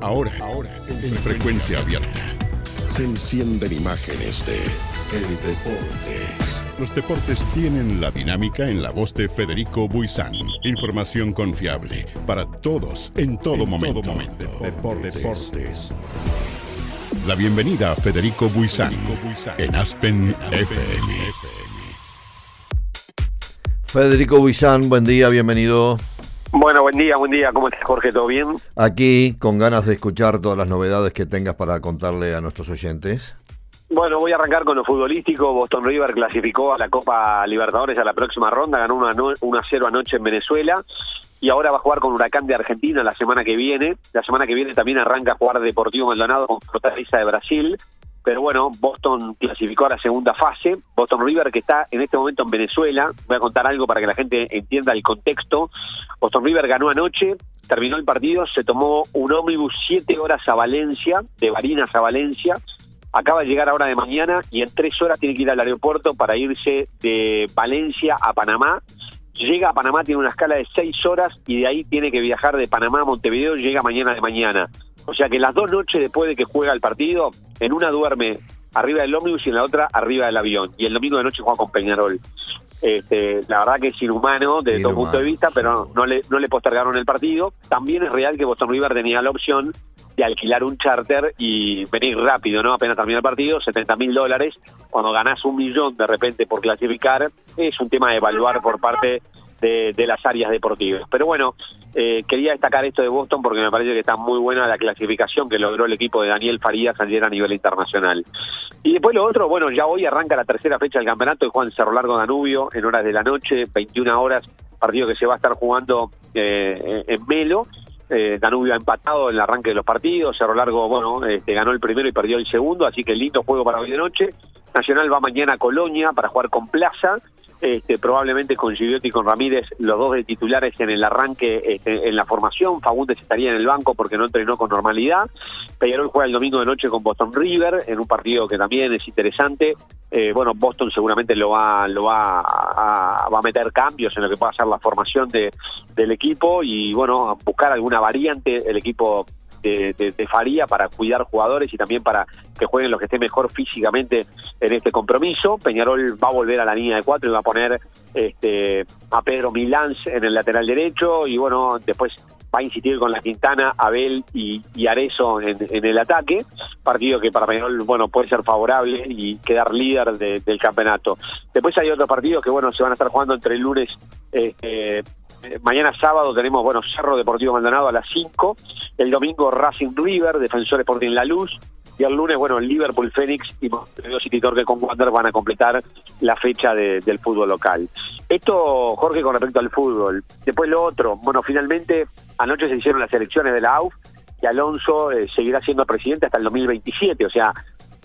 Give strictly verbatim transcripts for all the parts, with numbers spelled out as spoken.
Ahora, ahora, en frecuencia abierta. Se encienden imágenes de El Deporte. Los deportes tienen la dinámica en la voz de Federico Buizán. Información confiable para todos, en todo en momento. Todo momento. Deportes. Deportes. La bienvenida a Federico Buizán en Aspen F M. Federico Buizán, buen día, bienvenido. Bueno, buen día, buen día. ¿Cómo estás, Jorge? ¿Todo bien? Aquí, con ganas de escuchar todas las novedades que tengas para contarle a nuestros oyentes. Bueno, voy a arrancar con lo futbolístico. Boston River clasificó a la Copa Libertadores a la próxima ronda, ganó uno a cero anoche en Venezuela y ahora va a jugar con Huracán de Argentina la semana que viene. La semana que viene también arranca a jugar Deportivo Maldonado con Fortaleza de Brasil. Pero bueno, Boston clasificó a la segunda fase. Boston River, que está en este momento en Venezuela. Voy a contar algo para que la gente entienda el contexto. Boston River ganó anoche, terminó el partido, se tomó un ómnibus siete horas a Valencia, de Barinas a Valencia. Acaba de llegar ahora de mañana y en tres horas tiene que ir al aeropuerto para irse de Valencia a Panamá. Llega a Panamá, tiene una escala de seis horas y de ahí tiene que viajar de Panamá a Montevideo y llega mañana de mañana. O sea que las dos noches después de que juega el partido, en una duerme arriba del ómnibus y en la otra arriba del avión. Y el domingo de noche juega con Peñarol. Este, la verdad que es inhumano desde todo punto de vista, pero no le, no le postergaron el partido. También es real que Boston River tenía la opción de alquilar un charter y venir rápido, ¿no? Apenas termina el partido, setenta mil dólares. Cuando ganás un millón de repente por clasificar, es un tema de evaluar por parte de, de las áreas deportivas. Pero bueno, eh, quería destacar esto de Boston porque me parece que está muy buena la clasificación que logró el equipo de Daniel Farías ayer a nivel internacional. Y después lo otro, bueno, ya hoy arranca la tercera fecha del campeonato de Juan Cerro Largo Danubio en horas de la noche, veintiuna horas, partido que se va a estar jugando eh, en Melo. Eh, Danubio ha empatado en el arranque de los partidos, Cerro Largo, bueno, este, ganó el primero y perdió el segundo, así que lindo juego para hoy de noche. Nacional va mañana a Colonia para jugar con Plaza, este, probablemente con Gigliotti y con Ramírez, los dos de titulares en el arranque, este, en la formación. Fagundes estaría en el banco porque no entrenó con normalidad. Peñarol juega el domingo de noche con Boston River, en un partido que también es interesante. Eh, bueno, Boston seguramente lo va lo va a, va a meter cambios en lo que pueda ser la formación de del equipo y bueno, buscar alguna variante el equipo de, de, de Faría para cuidar jugadores y también para que jueguen los que estén mejor físicamente en este compromiso. Peñarol va a volver a la línea de cuatro y va a poner este a Pedro Milans en el lateral derecho y bueno, después va a insistir con la Quintana, Abel y, y Arezzo en, en el ataque, partido que para Peñarol, bueno, puede ser favorable y quedar líder de, del campeonato. Después hay otros partidos que, bueno, se van a estar jugando entre el lunes, eh, eh, mañana sábado tenemos, bueno, Cerro Deportivo Maldonado a las cinco, el domingo Racing River, Defensor Sporting La Luz, y el lunes, bueno, Liverpool Fénix y Montevideo City Torque con Wander van a completar la fecha de, del fútbol local. Esto, Jorge, con respecto al fútbol. Después lo otro, bueno, finalmente anoche se hicieron las elecciones de la A U F y Alonso eh, seguirá siendo presidente hasta el dos mil veintisiete, o sea,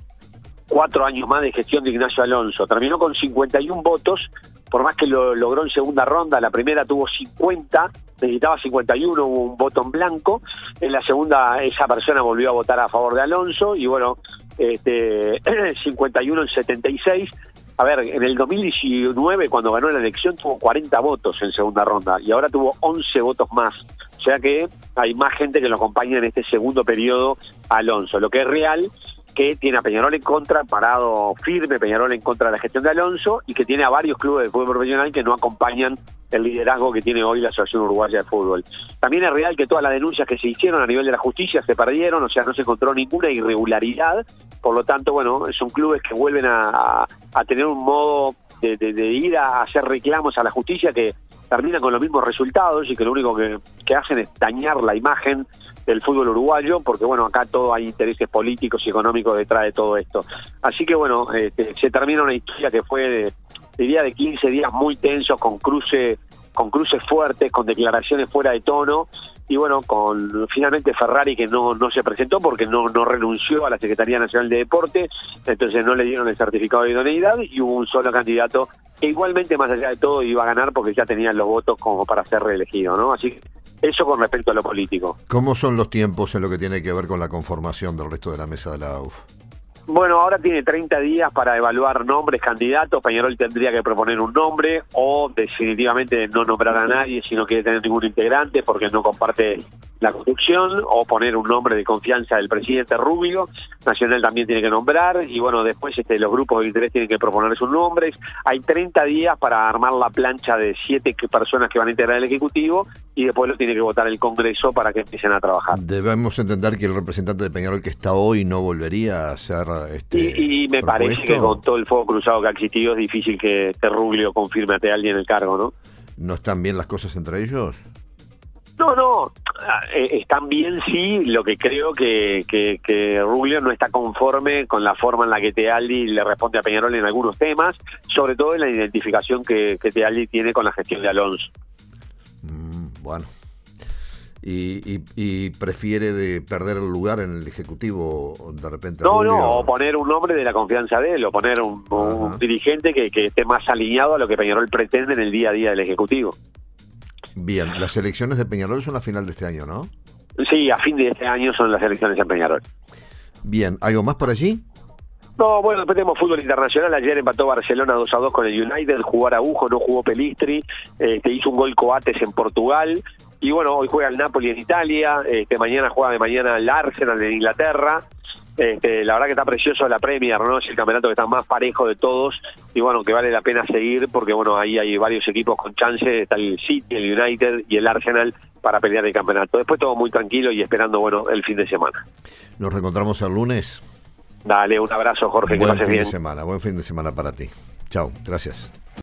cuatro años más de gestión de Ignacio Alonso. Terminó con cincuenta y uno votos, por más que lo logró en segunda ronda. La primera tuvo cincuenta, necesitaba cincuenta y uno, hubo un voto en blanco. En la segunda esa persona volvió a votar a favor de Alonso y bueno, este cincuenta y uno en setenta y seis. A ver, en el dos mil diecinueve cuando ganó la elección tuvo cuarenta votos en segunda ronda y ahora tuvo once votos más. O sea que hay más gente que lo acompaña en este segundo periodo a Alonso. Lo que es real que tiene a Peñarol en contra, parado firme Peñarol en contra de la gestión de Alonso y que tiene a varios clubes de fútbol profesional que no acompañan el liderazgo que tiene hoy la Asociación Uruguaya de Fútbol. También es real que todas las denuncias que se hicieron a nivel de la justicia se perdieron, o sea, no se encontró ninguna irregularidad, por lo tanto, bueno, son clubes que vuelven a, a, a tener un modo de, de, de ir a hacer reclamos a la justicia que terminan con los mismos resultados y que lo único que, que hacen es dañar la imagen del fútbol uruguayo, porque bueno, acá todo hay intereses políticos y económicos detrás de todo esto. Así que bueno, este, se termina una historia que fue de, diría de quince días muy tensos, con cruce, con cruces fuertes, con declaraciones fuera de tono, y bueno, con finalmente Ferrari que no no se presentó porque no no renunció a la Secretaría Nacional de Deporte, entonces no le dieron el certificado de idoneidad y hubo un solo candidato que igualmente, más allá de todo, iba a ganar porque ya tenían los votos como para ser reelegido, ¿no? Así que eso con respecto a lo político. ¿Cómo son los tiempos en lo que tiene que ver con la conformación del resto de la mesa de la A U F? Bueno, ahora tiene treinta días para evaluar nombres, candidatos. Peñarol tendría que proponer un nombre o definitivamente no nombrar a nadie si no quiere tener ningún integrante porque no comparte la conducción o poner un nombre de confianza del presidente Rubio. Nacional también tiene que nombrar y bueno, después este, los grupos de interés tienen que proponer sus nombres. Hay treinta días para armar la plancha de siete que, personas que van a integrar el Ejecutivo y después lo tiene que votar el Congreso para que empiecen a trabajar. Debemos entender que el representante de Peñarol que está hoy no volvería a ser este Y, y me propuesto. parece que con todo el fuego cruzado que ha existido es difícil que, que Rubio confirme a alguien el cargo, ¿no? ¿No están bien las cosas entre ellos? No, no, eh, están bien sí, lo que creo que, que, que Rubio no está conforme con la forma en la que Tealdi le responde a Peñarol en algunos temas, sobre todo en la identificación que, que Tealdi tiene con la gestión de Alonso. Mm, bueno, y, y, y prefiere de perder el lugar en el Ejecutivo de repente. No, Rubio. no, o poner un nombre de la confianza de él, o poner un, un dirigente que, que esté más alineado a lo que Peñarol pretende en el día a día del Ejecutivo. Bien, las elecciones de Peñarol son a final de este año, ¿no? Sí, a fin de este año son las elecciones en Peñarol. Bien, ¿algo más por allí? No, bueno, después tenemos fútbol internacional. Ayer empató Barcelona dos a dos con el United, jugó Araujo, no jugó Pelistri, este, hizo un gol Coates en Portugal. Y bueno, hoy juega el Napoli en Italia, este, mañana juega de mañana el Arsenal en Inglaterra. Este, la verdad que está precioso la Premier, ¿no? Es el campeonato que está más parejo de todos y bueno, que vale la pena seguir porque bueno, ahí hay varios equipos con chance, está el City, el United y el Arsenal para pelear el campeonato. Después todo muy tranquilo y esperando, bueno, el fin de semana. Nos reencontramos el lunes. Dale, un abrazo, Jorge, que Buen pases fin bien. de semana, buen fin de semana para ti. Chao, gracias.